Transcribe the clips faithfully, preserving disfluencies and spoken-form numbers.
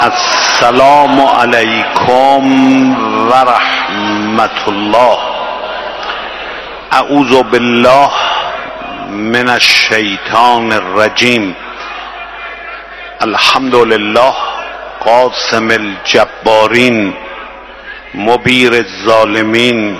السلام علیکم و رحمت الله. اعوذ بالله من الشیطان الرجیم. الحمد لله قاسم الجبارین مبیر الظالمین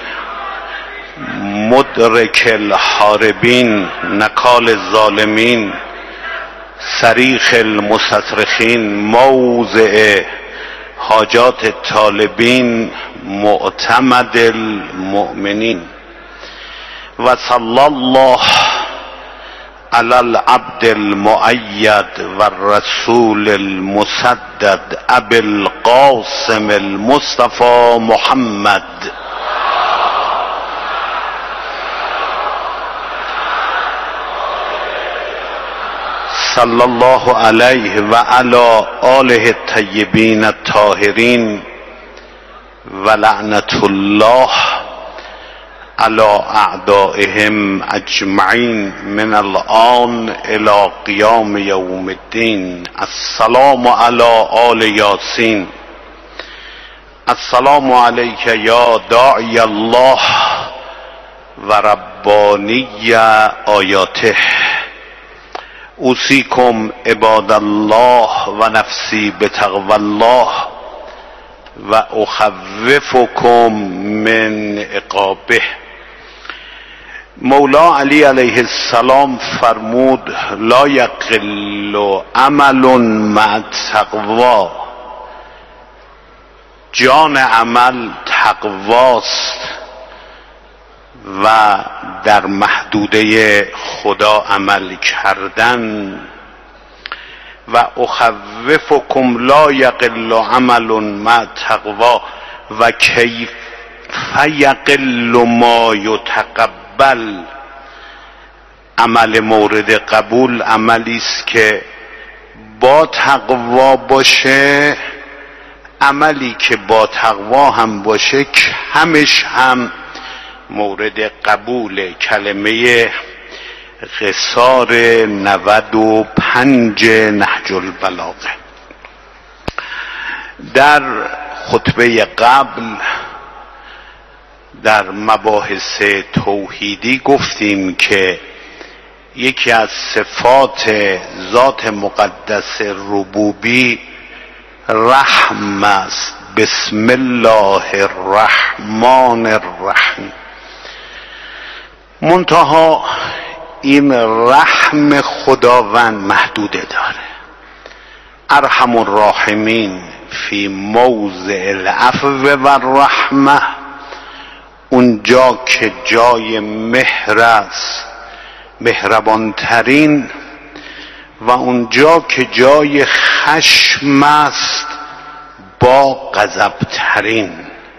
مدرک الحاربین نکال الظالمین صریخ المستصرخین موضع حاجات الطالبین معتمد المؤمنین. و صلی الله علی العبد المؤید و الرسول المسدد ابی القاسم المصطفى محمد صلی الله علیه و علی آله الطیبین الطاهرین و لعنت الله علی اعدائهم اجمعین من الآن الی قیام یوم الدین. السلام علی آل یاسین. السلام علیک یا داعی الله و ربانی آیاته. اوصیکم عباد الله و نفسی بتقوی الله و اخوفکم من عقابه. مولا علی علیه السلام فرمود لا یقل عمل مع التقوی. جان عمل تقواست و در محدوده خدا عمل کردن. و اخوفکم لا یقل عمل مع تقوا و کیف یقل ما یتقبل. عمل مورد قبول عملی است که با تقوا باشه، عملی که با تقوا هم باشه همش هم مورد قبول. کلمه قصار نود و پنج نهج البلاغه. در خطبه قبل در مباحث توحیدی گفتیم که یکی از صفات ذات مقدس ربوبی رحم است. بسم الله الرحمن الرحیم. منتها این رحم خداوند محدوده داره. ارحم الراحمین فی موضع العفو و الرحمه. اونجا که جای مهر است مهربانترین و اونجا که جای خشم است با غضبترین.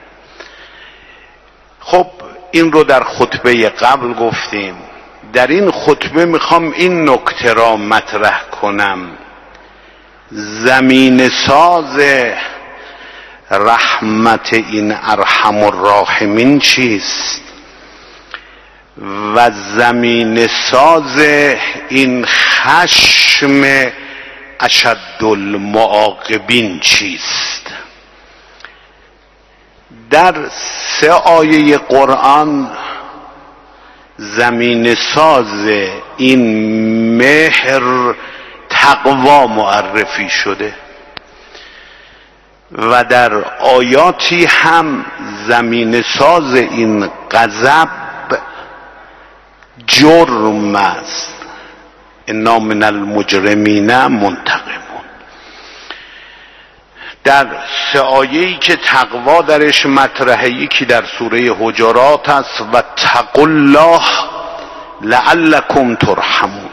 خب این رو در خطبه قبل گفتیم. در این خطبه میخوام این نکته را مطرح کنم. زمین ساز رحمت این ارحم الراحمین چیست و زمین ساز این خشم اشد المعاقبین چیست. در سه آیه قرآن زمین ساز این مهر تقوا معرفی شده و در آیاتی هم زمین ساز این غضب جرم است. انا من المجرمین منتقمون. در سه آیه‌ای که تقوا درش مطرحه، یکی در سوره حجرات است و تقوا الله لعلکم ترحمون.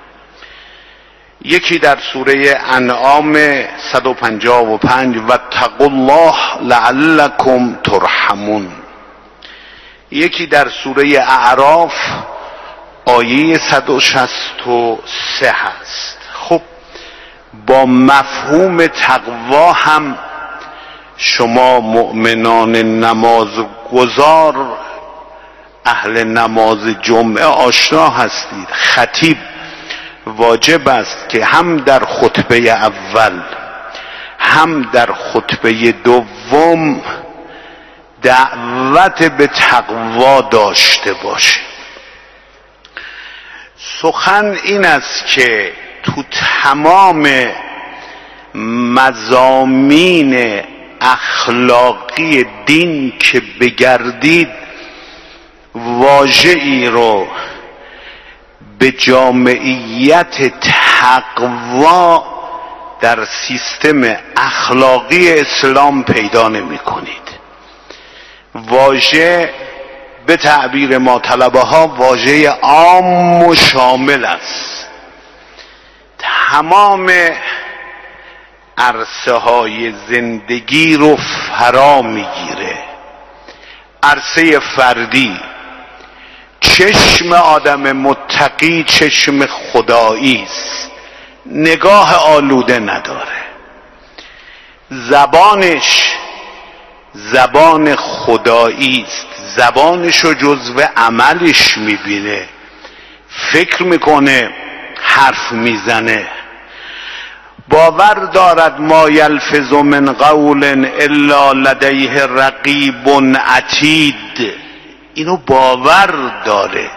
یکی در سوره انعام صد و پنجاه و پنج و تقوا الله لعلکم ترحمون. یکی در سوره اعراف آیه صد و شصت و سه هست. خب با مفهوم تقوا هم شما مؤمنان نماز گزار اهل نماز جمعه آشنا هستید. خطیب واجب است که هم در خطبه اول هم در خطبه دوم دعوت به تقوا داشته باشه. سخن این است که تو تمام مضامین اخلاقی دین که بگردید واژه‌ای رو به جامعیت تقوا در سیستم اخلاقی اسلام پیدا نمی کنید. واژه به تعبیر ما طلبه ها واژه عام و شامل است. تمام عرصه های زندگی رو فرا میگیره. عرصه فردی، چشم آدم متقی چشم خدایی است، نگاه آلوده نداره. زبانش زبان خدایی است، زبانشو جزو عملش میبینه، فکر میکنه، حرف میزنه. باور دارد ما یلفظ من قول الا لدیه رقیب عتید. اینو باور داره.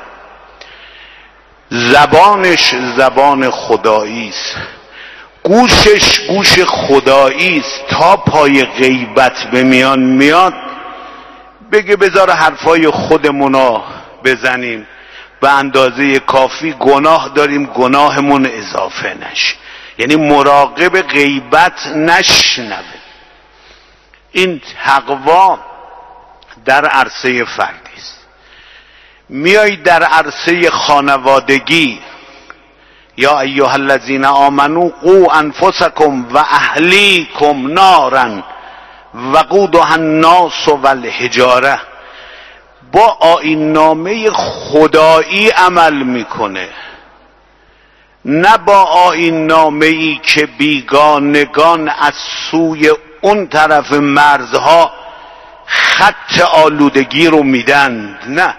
زبانش زبان خدایی است، گوشش گوش خدایی است. تا پای غیبت به میان میاد بگه بذار حرفای خودمونو بزنیم، به اندازه کافی گناه داریم، گناهمون اضافه نشه. یعنی مراقب غیبت نشنوه. این تقوا در عرصه فردی است. میای در عرصه خانوادگی، یا ایها الذین آمنوا قوا انفسکم و اهلیکم نارا وقودها الناس والحجاره. با آیین نامه خدایی عمل میکنه، نه با آیین نامه‌ای که بیگانگان از سوی اون طرف مرزها خط آلودگی رو میدن. نه،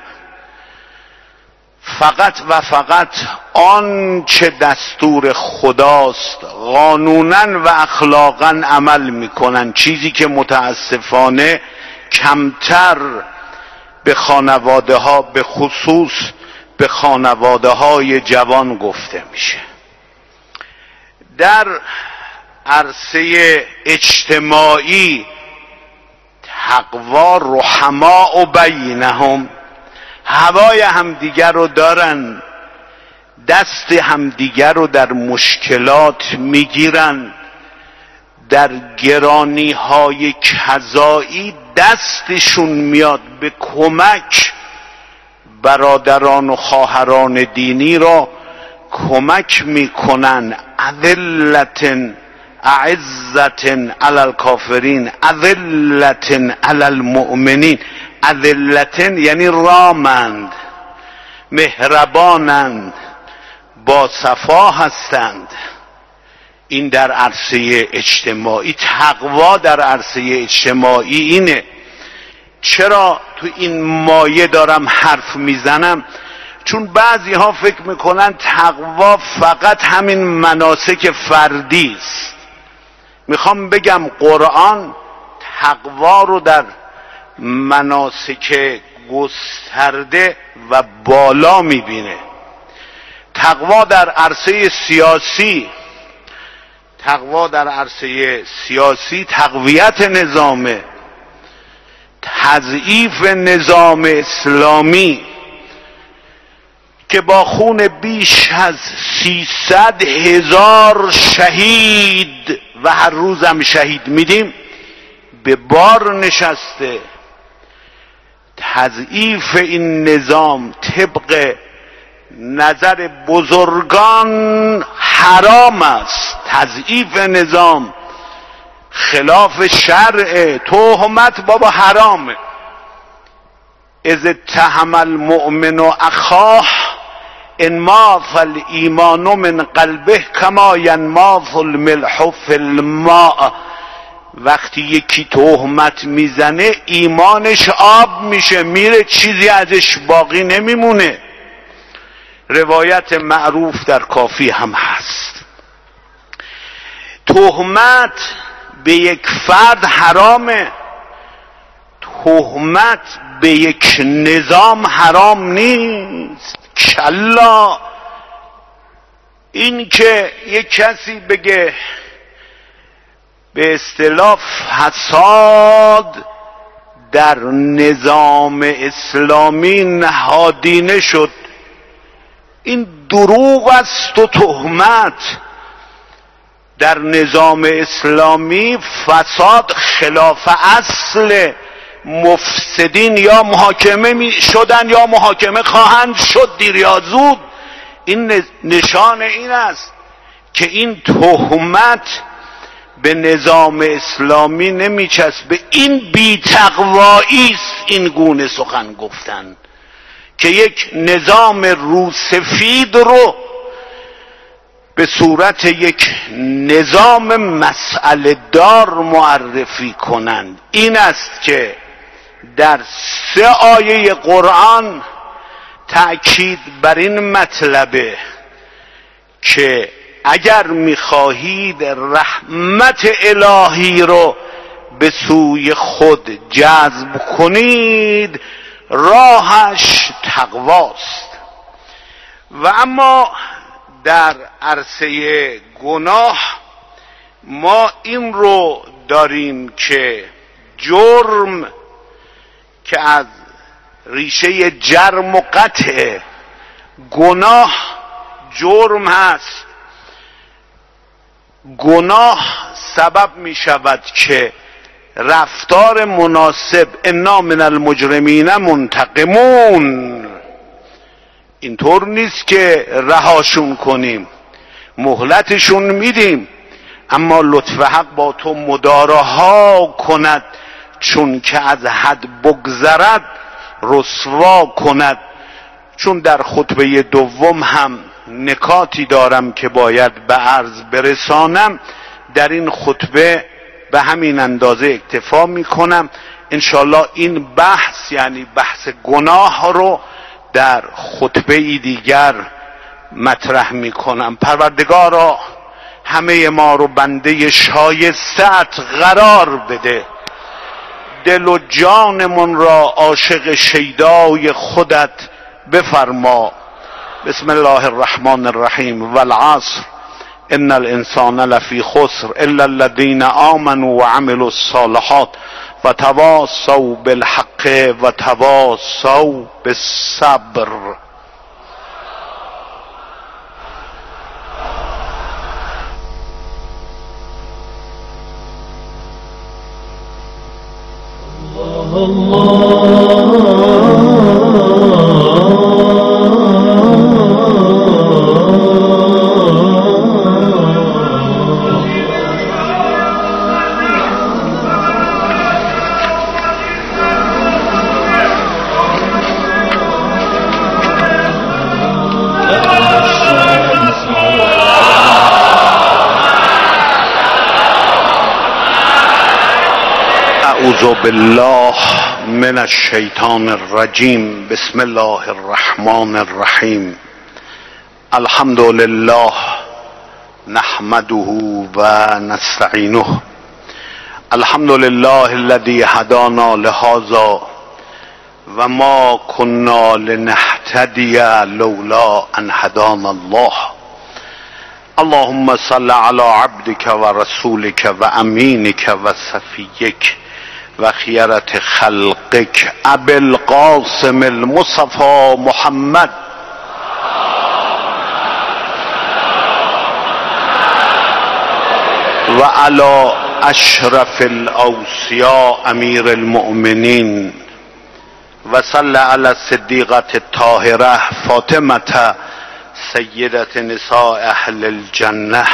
فقط و فقط آن چه دستور خداست قانونا و اخلاقا عمل میکنن. چیزی که متاسفانه کمتر به خانواده ها، به خصوص به خانواده های جوان گفته میشه. در عرصه اجتماعی تقوا رحماء و بینهم، هوای همدیگر رو دارن، دست همدیگر رو در مشکلات میگیرن، در گرانی های کذایی دستشون میاد به کمک. برادران و خواهران دینی را کمک میکنن. اذلة اعزة علی الکافرین اذلة علی المؤمنین. اذلة یعنی رامند، مهربانند، با صفا هستند. این در عرصه اجتماعی. تقوا در عرصه اجتماعی اینه. چرا تو این مایه دارم حرف میزنم؟ چون بعضی ها فکر میکنن تقوا فقط همین مناسک فردی است. میخوام بگم قرآن تقوا رو در مناسک گسترده و بالا میبینه. تقوا در عرصه سیاسی، تقوا در عرصه سیاسی تقویت نظامه، تضعیف نظام اسلامی که با خون بیش از سیصد هزار شهید و هر روزم شهید میدیم به بار نشسته. تضعیف این نظام طبق نظر بزرگان حرام است. تضعیف نظام خلاف شرع، تهمت بابا حرامه. اذ اتهم المؤمن اخاه انماث الایمان من قلبه کما ینماث الملح فی الماء. وقتی یکی تهمت میزنه ایمانش آب میشه، میره، چیزی ازش باقی نمیمونه. روایت معروف در کافی هم هست. تهمت به یک فرد حرامه، تهمت به یک نظام حرام نیست. کلا این که یک کسی بگه به اصطلاح فساد در نظام اسلامی نهادینه شد، این دروغ است و تهمت. در نظام اسلامی فساد خلاف اصل، مفسدین یا محاکمه می شدن یا محاکمه خواهند شد دیر یا زود. این نشان این است که این تهمت به نظام اسلامی نمیچسبه. این بی‌تقوایی است این گونه سخن گفتن که یک نظام روسفید رو به صورت یک نظام مسئله دار معرفی کنند. این است که در سه آیه قرآن تأکید بر این مطلبه که اگر میخواهید رحمت الهی رو به سوی خود جذب کنید راهش تقواست. و اما در عرصه گناه ما این رو داریم که جرم که از ریشه جرم و قطع گناه جرم هست، گناه سبب می شود که رفتار مناسب انا من المجرمین منتقمون، اینطور نیست که رهاشون کنیم، مهلتشون میدیم، اما لطف حق با تو مدارا کند، چون که از حد بگذرد رسوا کند. چون در خطبه دوم هم نکاتی دارم که باید به عرض برسانم، در این خطبه به همین اندازه اکتفا میکنم. انشالله این بحث یعنی بحث گناه رو در خطبه دیگر مطرح میکنم. پروردگارا همه ما رو بنده شایسته‌ات قرار بده، دل و جانمون را عاشق شیدای خودت بفرما. بسم الله الرحمن الرحیم. والعصر ان الانسان لفی خسر الا الذین آمنوا وعملوا الصالحات وتواصوا بالحق وتواصوا بالصبر. اعوذ بالله من الشیطان الرجیم. بسم الله الرحمن الرحیم. الحمد لله نحمده و نستعینه. الحمد لله الذي هدانا لهذا و ما كنا لنهتدی لولا ان هدانا الله. اللهم صل على عبدك و رسولك و امینك و صفیک و خیرت خلقک ابی القاسم المصطفى محمد و علی اشرف الاوصیاء امیر المؤمنین و صلی علی الصدیقة الطاهرة فاطمة سیدة نساء اهل الجنه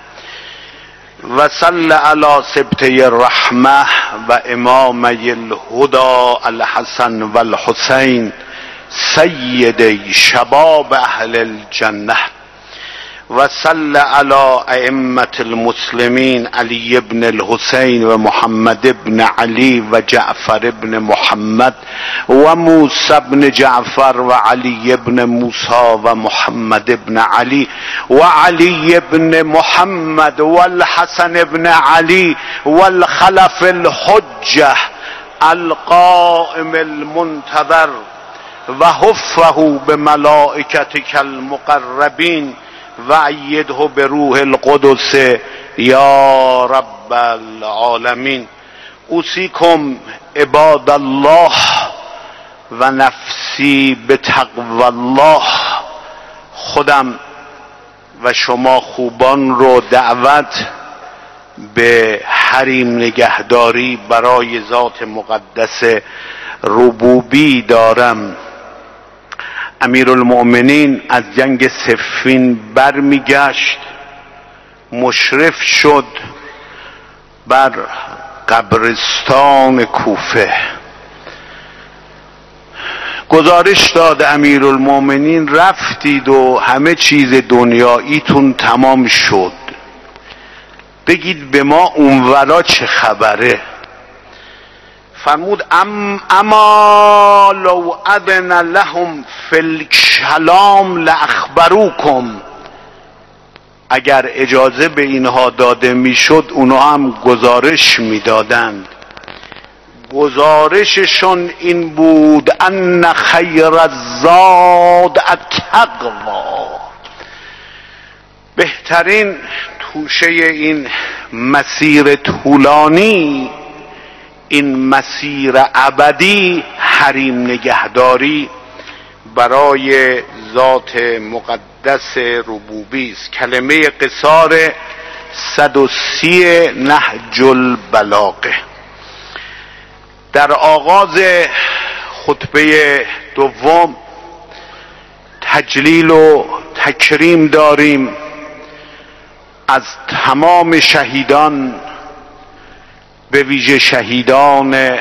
و صلی علی سبطی الرحمه و امامی الهدى الحسن و الحسین سیدی شباب اهل الجنه و صل علی ائمة المسلمین علی ابن الحسین و محمد ابن علی و جعفر ابن محمد و موسی ابن جعفر و علی ابن موسی و محمد ابن علی و علی ابن محمد و الحسن ابن علی و الخلف الحجه القائم المنتظر و حفه بملائکتک المقربین و ایده به روح القدس یا رب العالمین. اوصیکم عباد الله و نفسی به تقوی الله. خودم و شما خوبان رو دعوت به حریم نگهداری برای ذات مقدس ربوبی دارم. امیرالمؤمنین از جنگ صفین برمیگشت، مشرف شد بر قبرستان کوفه. گزارش داد امیرالمؤمنین رفتید و همه چیز دنیاییتون تمام شد، بگید به ما اونورا چه خبره. فرمود ام اما لو اذن لهم فی الکلام لاخبروکم. اگر اجازه به اینها داده میشد اونا هم گزارش میدادند. گزارششون این بود ان خیر الزاد التقوا. بهترین توشه این مسیر طولانی، این مسیر ابدی، حریم نگهداری برای ذات مقدس ربوبی است. کلمه قصار صد و سی نهج البلاغه. در آغاز خطبه دوم تجلیل و تکریم داریم از تمام شهیدان، به ویژه شهیدان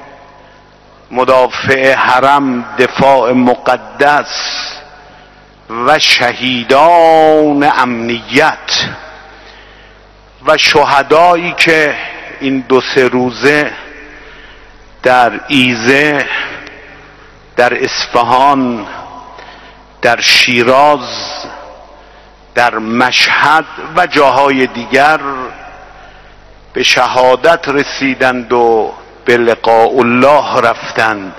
مدافع حرم، دفاع مقدس و شهیدان امنیت و شهدایی که این دو سه روزه در ایزه، در اصفهان، در شیراز، در مشهد و جاهای دیگر به شهادت رسیدند و به لقاء الله رفتند.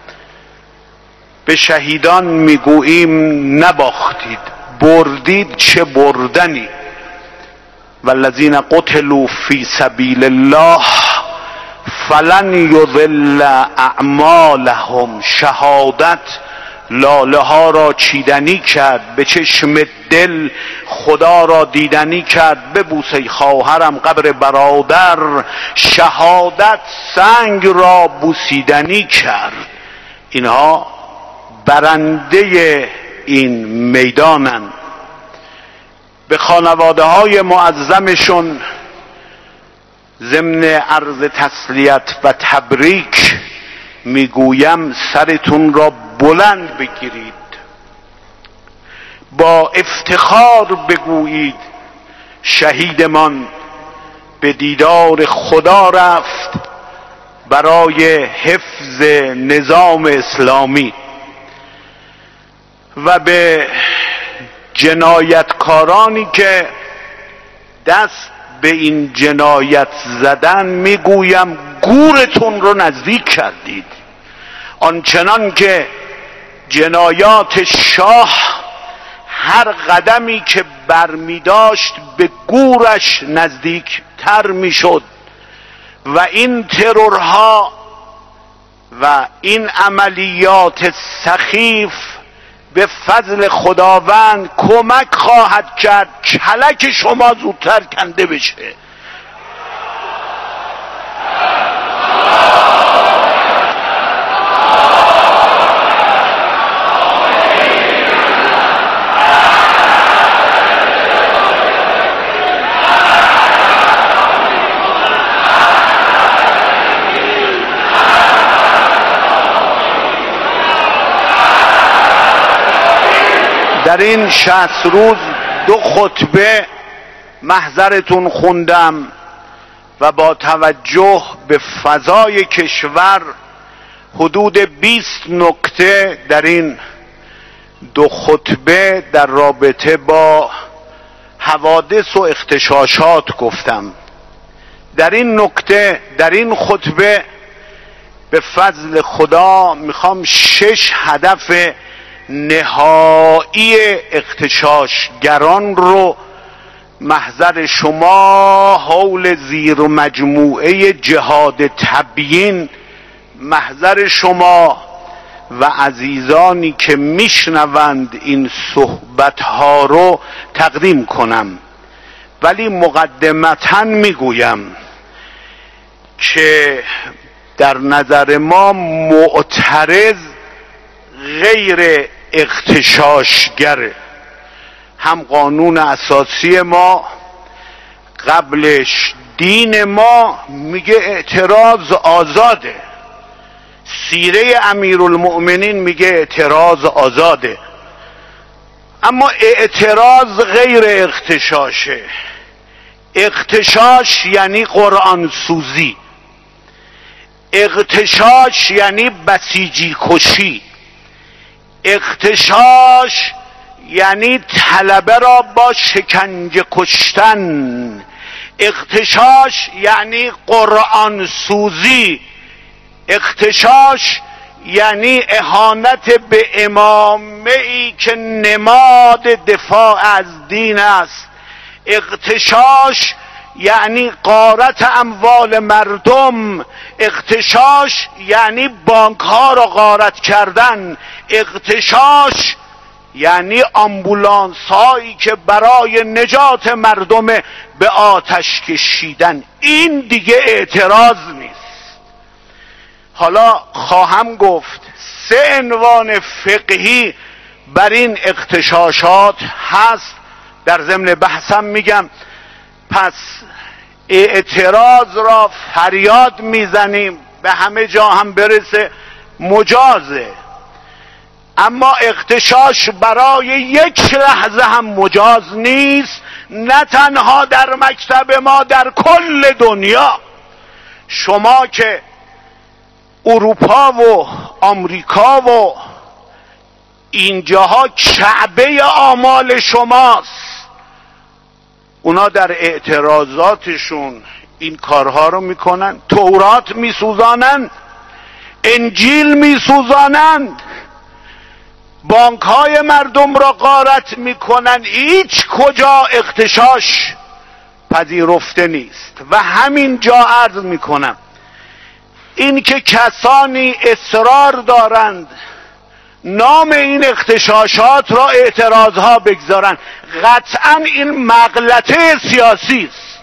به شهیدان میگوییم نباختید، بردید چه بردنی. والذین قتلوا فی سبیل الله فلن یضل اعمالهم. شهادت لاله ها را چیدنی کرد، به چشم دل خدا را دیدنی کرد. ببوسه خواهرم قبر برادر، شهادت سنگ را بوسیدنی کرد. اینها برنده این میدانند. به خانواده های معظمشون ضمن عرض تسلیت و تبریک میگویم سرتون را بلند بگیرید، با افتخار بگویید شهیدمان به دیدار خدا رفت برای حفظ نظام اسلامی. و به جنایتکارانی که دست به این جنایت زدن میگویم گورتون رو نزدیک کردید. آنچنان که جنایات شاه هر قدمی که برمی داشت به گورش نزدیک تر می شد و این ترورها و این عملیات سخیف به فضل خداوند کمک خواهد کرد کلک شما زودتر کنده بشه. در این شصت روز دو خطبه محضرتون خوندم و با توجه به فضای کشور حدود بیست نکته در این دو خطبه در رابطه با حوادث و اغتشاشات گفتم. در این نکته در این خطبه به فضل خدا میخوام شش هدف نهایی اغتشاشگران رو محضر شما حول زیر مجموعه جهاد تبیین، محضر شما و عزیزانی که میشنوند این صحبت ها رو تقدیم کنم. ولی مقدمتاً میگویم که در نظر ما معترض غیر اغتشاشگره. هم قانون اساسی ما قبلش دین ما میگه اعتراض آزاده، سیره امیرالمؤمنین میگه اعتراض آزاده، اما اعتراض غیر اغتشاشه. اغتشاش یعنی قرآن سوزی، اغتشاش یعنی بسیجی کشی، اغتشاش یعنی طلبه را با شکنجه کشتن، اغتشاش یعنی قرآن سوزی، اغتشاش یعنی اهانت به امامه ای که نماد دفاع از دین است، اغتشاش یعنی غارت اموال مردم، اغتشاش یعنی بانک ها را غارت کردن، اغتشاش یعنی آمبولانس هایی که برای نجات مردم به آتش کشیدن. این دیگه اعتراض نیست. حالا خواهم گفت سه عنوان فقهی بر این اغتشاشات هست. در ضمن بحثم میگم پس اعتراض را فریاد میزنیم به همه جا هم برسه مجازه، اما اغتشاش برای یک لحظه هم مجاز نیست، نه تنها در مکتب ما، در کل دنیا. شما که اروپا و آمریکا و اینجاها کعبه آمال شماست، اونا در اعتراضاتشون این کارها رو میکنن، تورات میسوزانند، انجیل میسوزانند، بانک های مردم را غارت میکنن، هیچ کجا اغتشاش پذیرفته نیست. و همین جا عرض میکنم این که کسانی اصرار دارند نام این اغتشاشات را اعتراضها بگذارند، قطعا این مغلطه سیاسی است.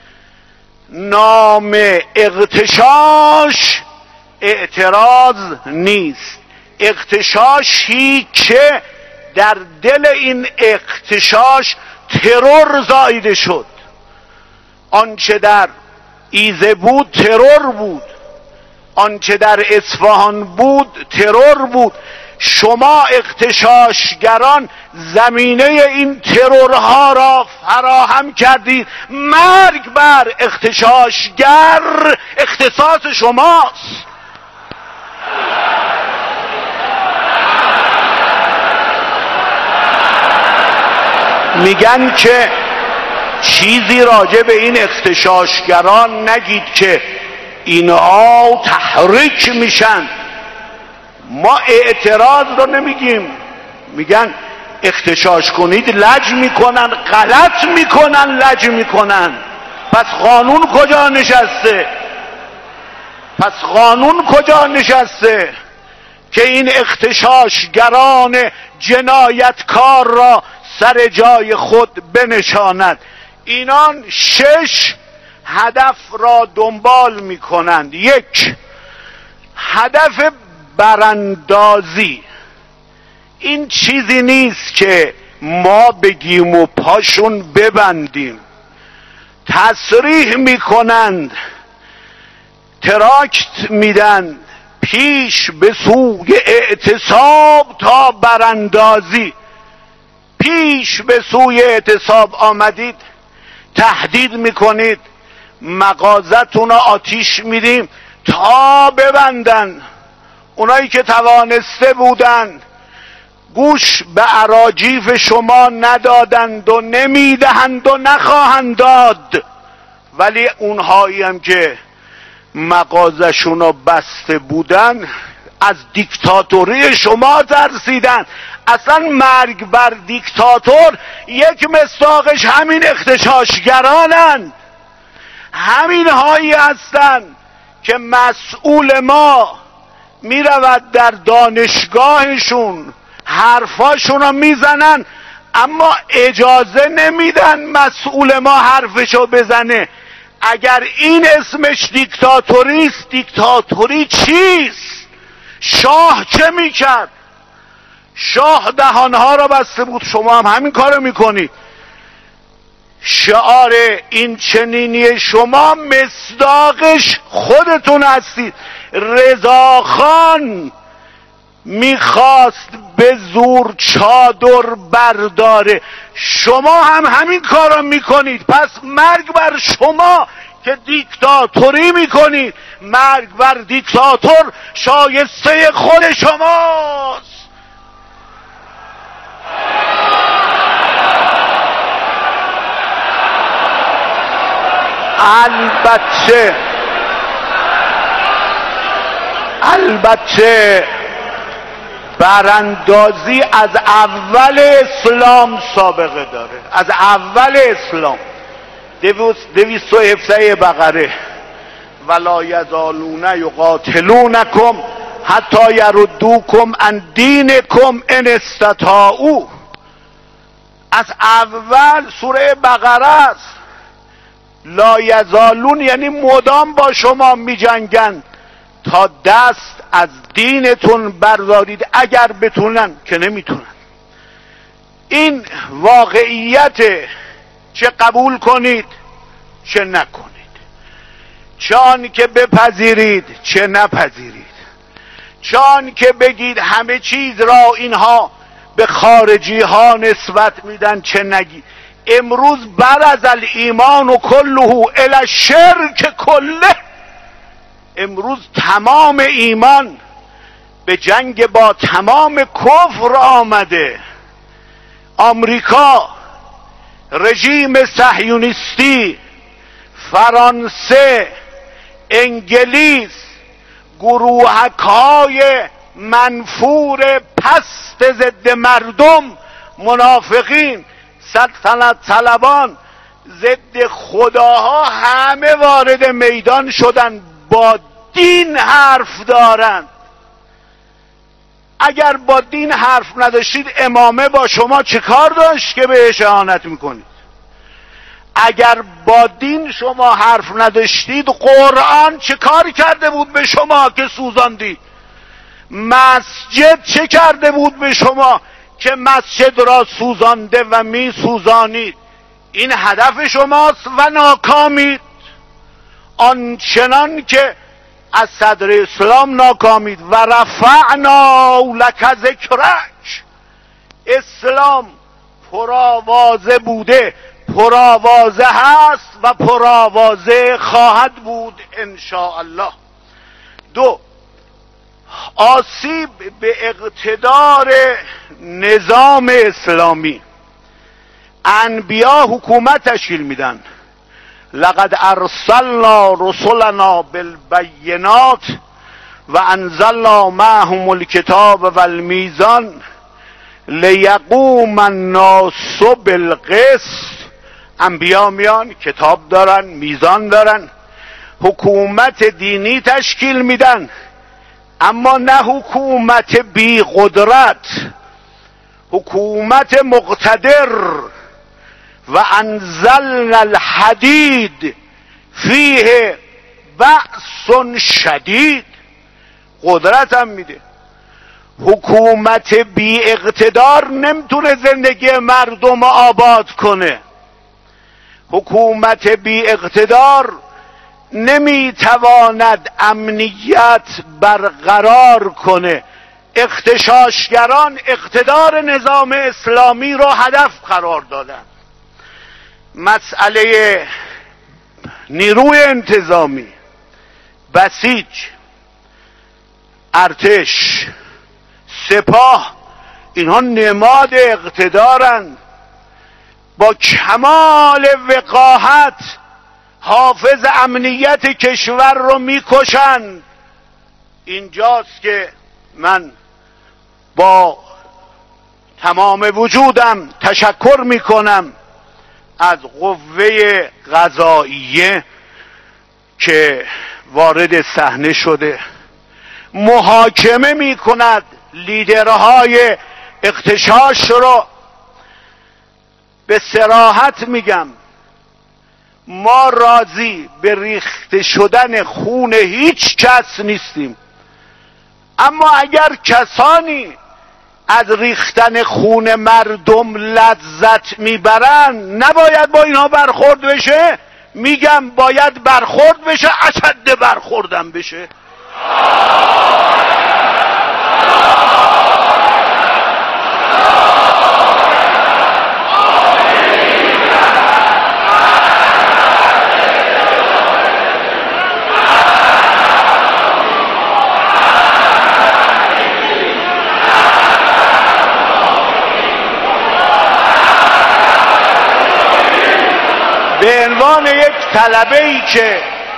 نام اغتشاش اعتراض نیست. اغتشاشی که در دل این اغتشاش ترور زایده شد. آنچه در ایزه بود ترور بود، آنچه در اصفهان بود ترور بود. شما اغتشاشگران زمینه این ترورها را فراهم کردید. مرگ بر اغتشاشگر اختصاص شماست. میگن که چیزی راجع به این اغتشاشگران نگید که اینها تحریک میشن. ما اعتراض رو نمیگیم، میگن اغتشاش کنید لج میکنن، غلط میکنن، لج میکنن. پس قانون کجا نشسته؟ پس قانون کجا نشسته که این اغتشاشگران جنایتکار را سر جای خود بنشاند؟ اینان شش هدف را دنبال میکنند. یک، هدف براندازی. این چیزی نیست که ما بگیم و پاشون ببندیم. تصریح میکنند، تراکت میدن پیش به سوی اعتصاب تا براندازی. پیش به سوی اعتصاب آمدید تهدید میکنید مغازتون رو آتیش میدیم تا ببندن. اونایی که توانسته بودن گوش به اراجیف شما ندادند و نمیدهند و نخواهند داد، ولی اونهایی هم که مغازشون رو بسته بودن از دیکتاتوری شما ترسیدن. اصلا مرگ بر دیکتاتور یک مصداقش همین اغتشاشگرانند، همین هایی هستند که مسئول ما میرود در دانشگاهشون حرفاشون رو میزنن اما اجازه نمیدن مسئول ما حرفشو بزنه. اگر این اسمش دیکتاتوری است، دیکتاتوری چیست؟ شاه چه میکرد؟ شاه دهانها را بسته بود، شما هم همین کارو میکنید. شعار این چنینی شما مصداقش خودتون هستید. رضاخان میخواست به زور چادر برداره، شما هم همین کارو میکنید. پس مرگ بر شما که دیکتاتوری میکنید. مرگ بر دیکتاتور شایسته خود شماست. البته البته براندازی از اول اسلام سابقه داره، از اول اسلام. دویست و هفده بقره ولا یزالون یقاتلونکم حتی یردوکم عن دینکم ان استطاعوا. از اول سوره بقره است. لا یزالون یعنی مدام با شما می جنگن تا دست از دینتون بردارید اگر بتونن، که نمیتونن. این واقعیت، چه قبول کنید چه نکنید، چه آن که بپذیرید چه نپذیرید، چه آن که بگید همه چیز را اینها به خارجی ها نسبت میدن چه نگید. امروز برز الایمان و کله الی الشرک کله. امروز تمام ایمان به جنگ با تمام کفر آمده. آمریکا، رژیم صهیونیستی، فرانسه، انگلیس، گروهک‌های منفور پست ضد مردم، منافقین، سلطنت طلبان، ضد خداها، همه وارد میدان شدن، با دین حرف دارند. اگر با دین حرف نداشتید امامه با شما چه کار داشت که بهش اهانت میکنید؟ اگر با دین شما حرف نداشتید قرآن چه کار کرده بود به شما که سوزاندید؟ مسجد چه کرده بود به شما که مسجد را سوزانده و می سوزانید؟ این هدف شماست و ناکامید، آنچنان که از صدر اسلام ناکامید. و رفعنا لک ذکرک. اسلام پرآوازه بوده، پرآوازه هست و پرآوازه خواهد بود ان شاء الله. دو، آسیب به اقتدار نظام اسلامی. انبیا حکومت تشکیل میدن. لقد ارسلنا رسلنا بالبینات و انزلنا معهم الکتاب والمیزان لیقوم الناس بالقسط. انبیا میان کتاب دارن، میزان دارن، حکومت دینی تشکیل میدن، اما نه حکومت بی قدرت، حکومت مقتدر. و انزلنا الحدید فیه بأس شدید. قدرت هم میده. حکومت بی اقتدار نمیتونه زندگی مردم آباد کنه. حکومت بی اقتدار نمیتواند امنیت برقرار کنه. اغتشاشگران اقتدار نظام اسلامی را هدف قرار دادند. مسئله نیروی انتظامی، بسیج، ارتش، سپاه، اینها نماد اقتدارند. با کمال وقاحت حافظ امنیت کشور رو میکشند. اینجاست که من با تمام وجودم تشکر میکنم از قوه قضاییه که وارد صحنه شده، محاکمه میکند لیدرهای اغتشاش رو. به صراحت میگم ما راضی به ریخته شدن خون هیچ کس نیستیم، اما اگر کسانی از ریختن خون مردم لذت میبرن نباید با اینها برخورد بشه. میگم باید برخورد بشه، اشد برخوردم بشه. به عنوان یک طلبه‌ای که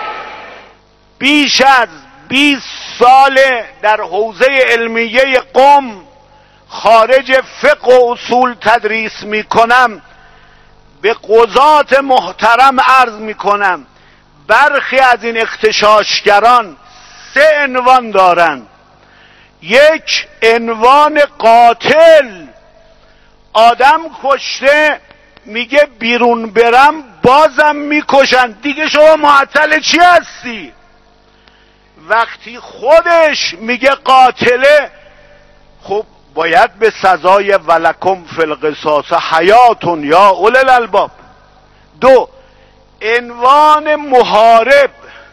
بیش از بیست سال در حوزه علمیه قم خارج فقه و اصول تدریس می کنم، به قضات محترم عرض می کنم برخی از این اغتشاشگران سه عنوان دارند. یک، عنوان قاتل، آدم کشته میگه بیرون برم بازم میکشن، دیگه شما معطل چی هستی؟ وقتی خودش میگه قاتله، خب باید به سزای ولکم فی القصاص حیاتون یا اولی الالباب. دو، عنوان محارب،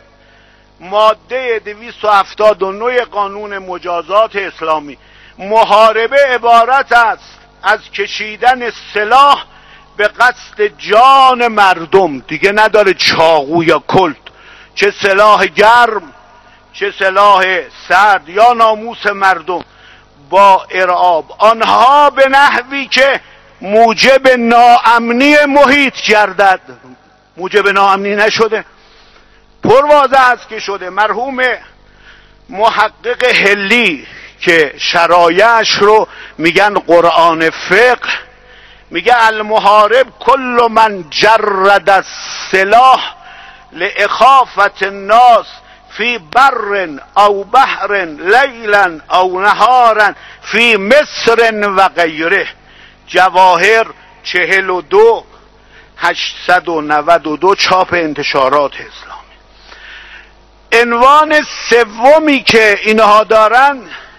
ماده دویست و هفتاد و نه قانون مجازات اسلامی. محاربه عبارت است از کشیدن سلاح به قصد جان مردم، دیگه نداره چاقو یا کلت، چه سلاح گرم چه سلاح سرد، یا ناموس مردم با ارعاب آنها به نحوی که موجب ناامنی محیط گردد. موجب ناامنی نشده، پرواضح است که شده. مرحوم محقق هلی که شرایعش رو میگن قرآن فقه، میگه المحارب کل من جرد السلاح لاخافة الناس فی بر او بحر لیلا او نهارا فی مصر و غیره. جواهر چهل و دو هشتصد و نود و دو، چاپ انتشارات اسلامی. عنوان سومی که اینها دارن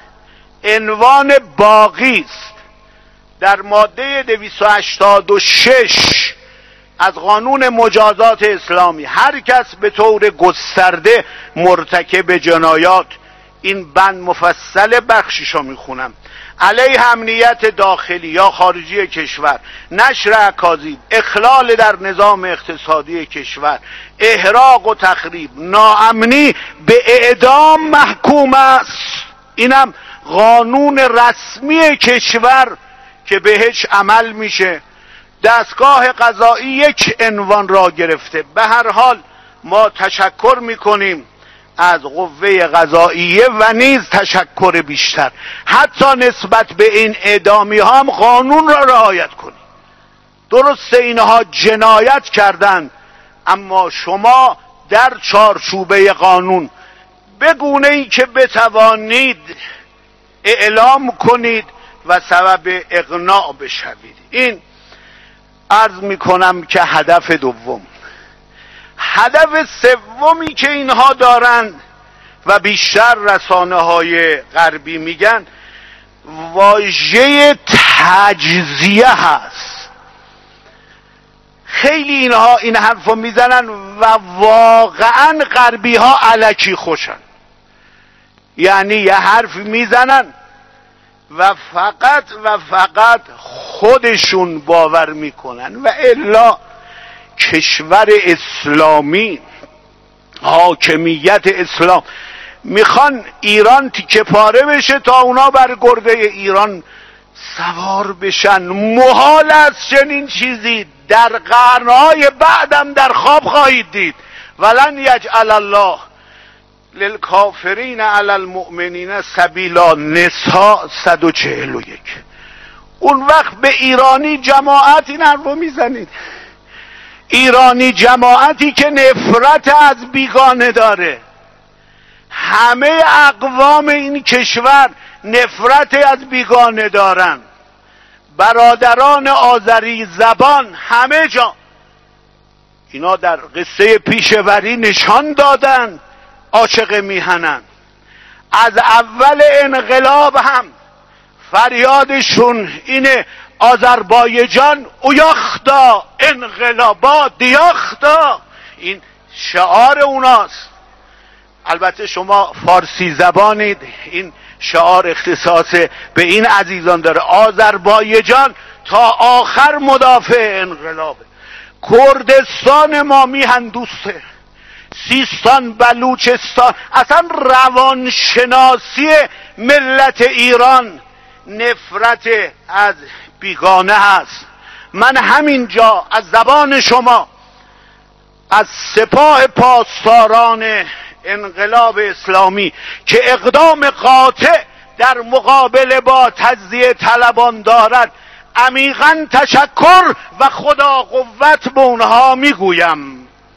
عنوان باقی است. در ماده دویست و هشتاد و شش از قانون مجازات اسلامی هر کس به طور گسترده مرتکب جنایات، این بند مفصل بخشیشو میخونم، علیه امنیت داخلی یا خارجی کشور، نشر اکاذیب، اخلال در نظام اقتصادی کشور، احراق و تخریب، ناامنی، به اعدام محکوم است. اینم قانون رسمی کشور که بهش عمل میشه. دستگاه قضایی یک عنوان را گرفته. به هر حال ما تشکر میکنیم از قوه قضاییه و نیز تشکر بیشتر حتی نسبت به این اعدامی ها هم قانون را رعایت کنیم. درسته اینها جنایت کردند، اما شما در چارچوبه قانون به گونه ای که بتوانید اعلام کنید و سبب اقناع بشوید. این عرض میکنم که هدف دوم. هدف سومی که اینها دارند و بیشتر رسانه های غربی میگن واژه تجزیه هست. خیلی اینها این حرفو میزنن و واقعا غربی ها الکی خوشن. یعنی یه حرف میزنن و فقط و فقط خودشون باور میکنن و الا کشور اسلامی، حاکمیت اسلام، میخوان ایران تیکه پاره بشه تا اونا بر گرده ایران سوار بشن. محال است چنین چیزی در قرنهای بعدم در خواب خواهید دید. ولن یجعل الله للکافرین علی المؤمنین سبیلا. نساء صد و چهل و یک. اون وقت به ایرانی جماعت این حرف رو میزنید، ایرانی جماعتی که نفرت از بیگانه داره. همه اقوام این کشور نفرت از بیگانه دارن، برادران آذری زبان همه جا. اینا در قصه پیشوری نشان دادن عاشق میهنن. از اول انقلاب هم فریادشون اینه آذربایجان اویاختا انقلابا دیاختا. این شعار اوناست. البته شما فارسی زبانید، این شعار اختصاص به این عزیزان داره. آذربایجان تا آخر مدافع انقلابه. کردستان ما میهن دوسته، سیستان، بلوچستان. اصلا روانشناسی ملت ایران نفرت از بیگانه هست. من همینجا از زبان شما، از سپاه پاسداران انقلاب اسلامی که اقدام قاطع در مقابله با تجزیه طلبان دارد، عمیقاً تشکر و خدا قوت به اونها میگویم.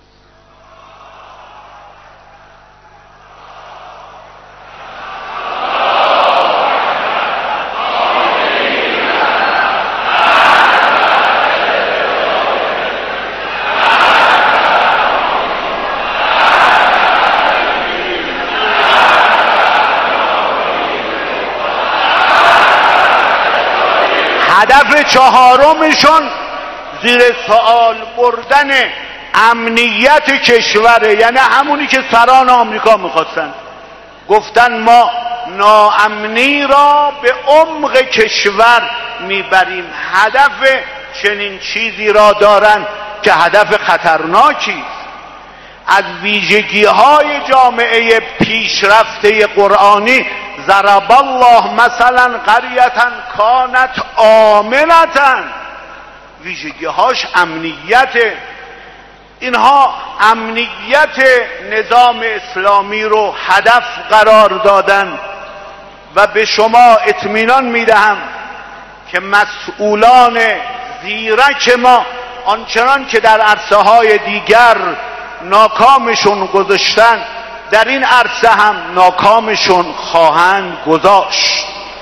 هدف چهارمشون زیر سوال بردن امنیت کشوره، یعنی همونی که سران آمریکا میخواستن. گفتن ما ناامنی را به عمق کشور میبریم. هدف چنین چیزی را دارن که هدف خطرناکی از ویژگی های جامعه پیشرفته قرآنی. ضرب الله مثلا قریة کانت آمنة، ویژگی هاش امنیت. اینها امنیت نظام اسلامی رو هدف قرار دادن و به شما اطمینان میدهم که مسئولان زیرک ما آنچنان که در عرصه های دیگر ناکامشون گذاشتن، در این عرصه هم ناکامشون خواهند گذاشت.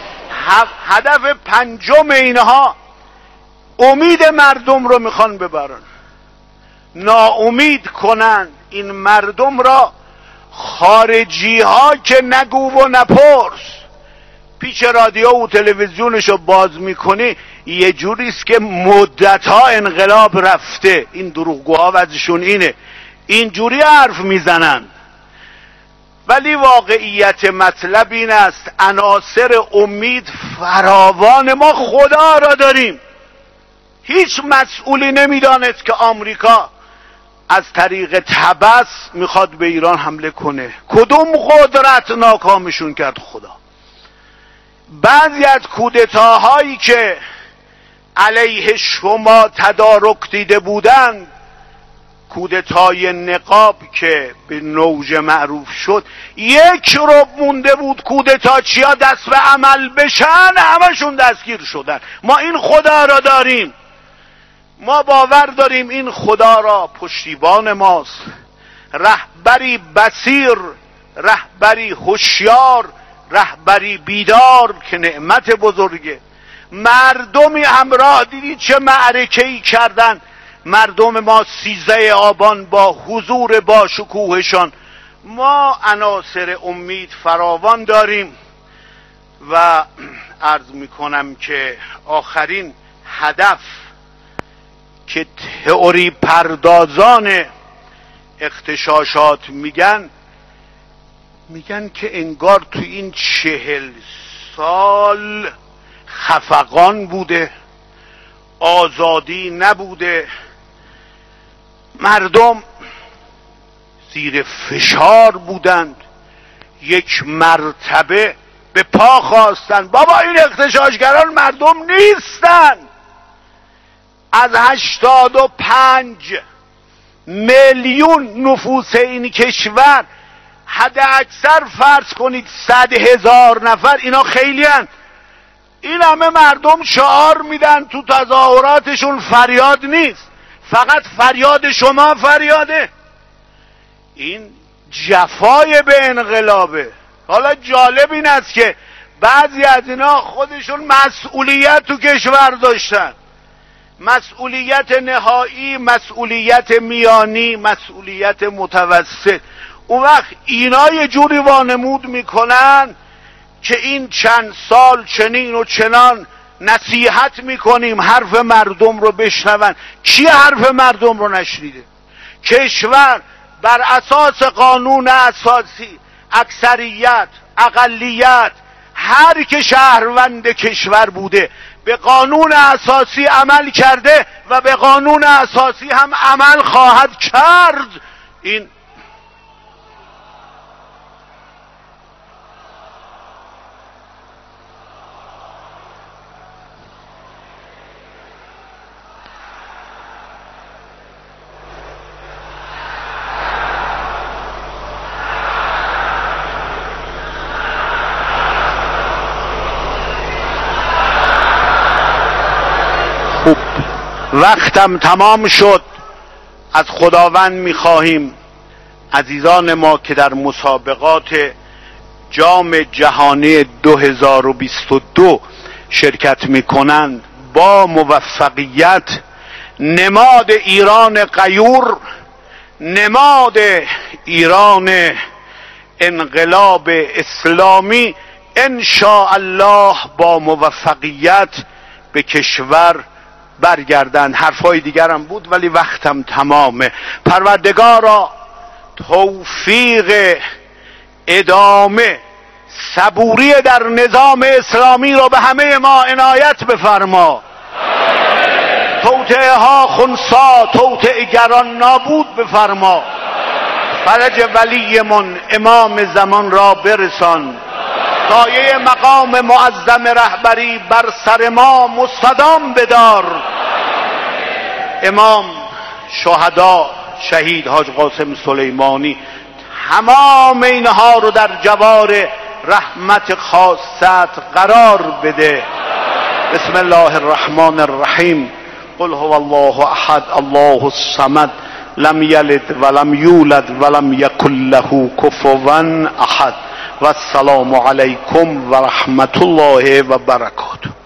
هدف پنجم اینها امید مردم رو میخوان ببرن، ناامید کنن این مردم را. خارجی ها که نگو و نپرس، پیچ رادیو و تلویزیونش رو باز میکنی یه جوریست که مدت ها انقلاب رفته. این دروغگوها وضعشون اینه، اینجوری حرف میزنن. ولی واقعیت مطلب این است عناصر امید فراوان ما خدا را داریم. هیچ مسئولی نمیدانست که آمریکا از طریق طبس میخواد به ایران حمله کنه. کدوم قدرت ناکامشون کرد خدا. بعضی از کودتاهایی که علیه شما تدارک دیده بودند، کودتای نقاب که به نوژ معروف شد، یک ربع مونده بود کودتا چیا دست به عمل بشن، همشون دستگیر شدن. ما این خدا را داریم، ما باور داریم این خدا را پشتیبان ماست. رهبری بصیر، رهبری هوشیار، رهبری بیدار که نعمت بزرگه. مردمی همراه دیدید چه معرکه‌ای کردن مردم ما سیزده آبان با حضور با شکوهشان. ما عناصر امید فراوان داریم و عرض میکنم که آخرین هدف که تئوری پردازان اغتشاشات میگن، میگن که انگار تو این چهل سال خفقان بوده، آزادی نبوده، مردم زیر فشار بودند، یک مرتبه به پا خواستند بابا این اغتشاشگران مردم نیستن. از هشتاد و پنج میلیون نفوس این کشور حد اکثر فرض کنید صد هزار نفر، اینا خیلی هن. این همه مردم شعار میدن تو تظاهراتشون، فریاد نیست، فقط فریاد شما فریاده. این جفای به انقلابه. حالا جالب این است که بعضی از اینا خودشون مسئولیت تو کشور داشتن، مسئولیت نهایی، مسئولیت میانی، مسئولیت متوسط. اون وقت اینا یه جوری وانمود میکنن که این چند سال چنین و چنان نصیحت میکنیم حرف مردم رو بشنون. کی حرف مردم رو نشنیده؟ کشور بر اساس قانون اساسی اکثریت، اقلیت، هر که شهروند کشور بوده به قانون اساسی عمل کرده و به قانون اساسی هم عمل خواهد کرد. این خوب وقتم تمام شد. از خداوند میخواهیم عزیزان ما که در مسابقات جام جهانی دو هزار و بیست و دو شرکت میکنند با موفقیت نماد ایران غیور، نماد ایران انقلاب اسلامی ان شاء الله با موفقیت به کشور برگردند. حرفای دیگرم بود ولی وقتم تمامه. پروردگارا توفیق ادامه صبوری در نظام اسلامی را به همه ما عنایت بفرما. توطئه ها خنثی، توطئه گران نابود بفرما. فرج ولیمون امام زمان را برسان. سایه مقام معظم رهبری بر سر ما مستدام بدار. امام، شهدا، شهید حاج قاسم سلیمانی، تمام اینها رو در جوار رحمت خاصت قرار بده. بسم الله الرحمن الرحیم. قل هو الله احد الله الصمد لم یلد ولم یولد ولم یکن له کفوا احد. و السلام علیکم و رحمت الله و برکاته.